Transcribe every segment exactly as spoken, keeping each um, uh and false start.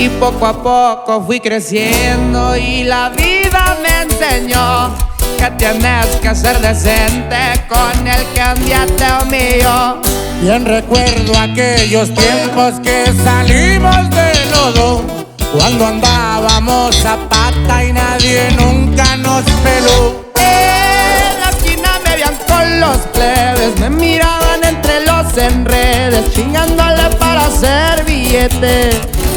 Y poco a poco fui creciendo y la vida me enseñó que tienes que ser decente con el que un día te humilló. Bien recuerdo aquellos tiempos que salimos de lodo, cuando andábamos a pata y nadie nunca nos peló. En la esquina me veían con los plebes, me miraban entre los enredes, chingándole para hacer billetes.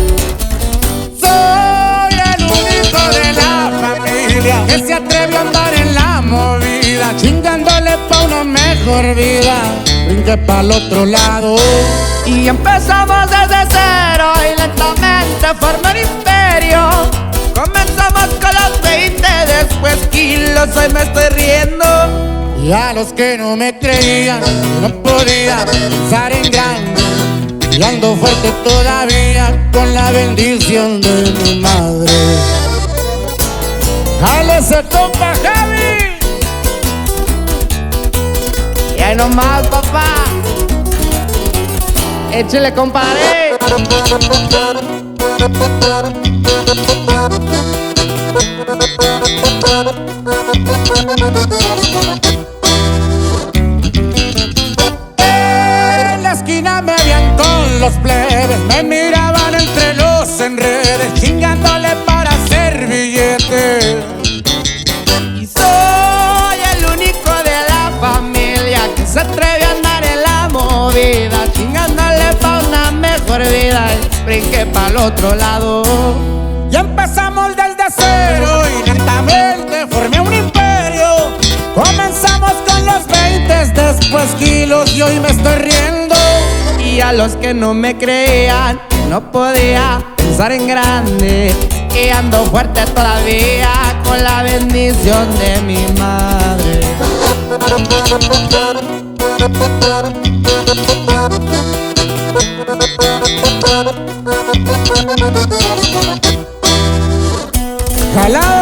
Soy el único de la familia que se atrevió a andar en la movida, chingándole pa' una mejor vida. Brinqué pa'l otro lado y empezamos desde cero y lentamente formé un imperio. Comenzamos con los veinte, después kilos, hoy me estoy riendo. Y a los que no me creían, no podía pensar en grande, y ando fuerte todavía con la bendición de mi madre. ¡Jale ese compa, Javi! Y ahí nomás, papá, échale, compadre. En la esquina me veían con los plebes, me miraban entre los enredes, chingándole para hacer billetes. Y soy el único de la familia que se atreve a andar en la movida, chingándole pa' una mejor vida. Y brinqué pa'l otro lado. Y empezamos desde cero y lentamente formé un imperio. Comenzamos con los veinte, después kilos y hoy me estoy riendo. Y a los que no me creían, no podía pensar en grande, y ando fuerte todavía con la bendición de mi madre. Jalao.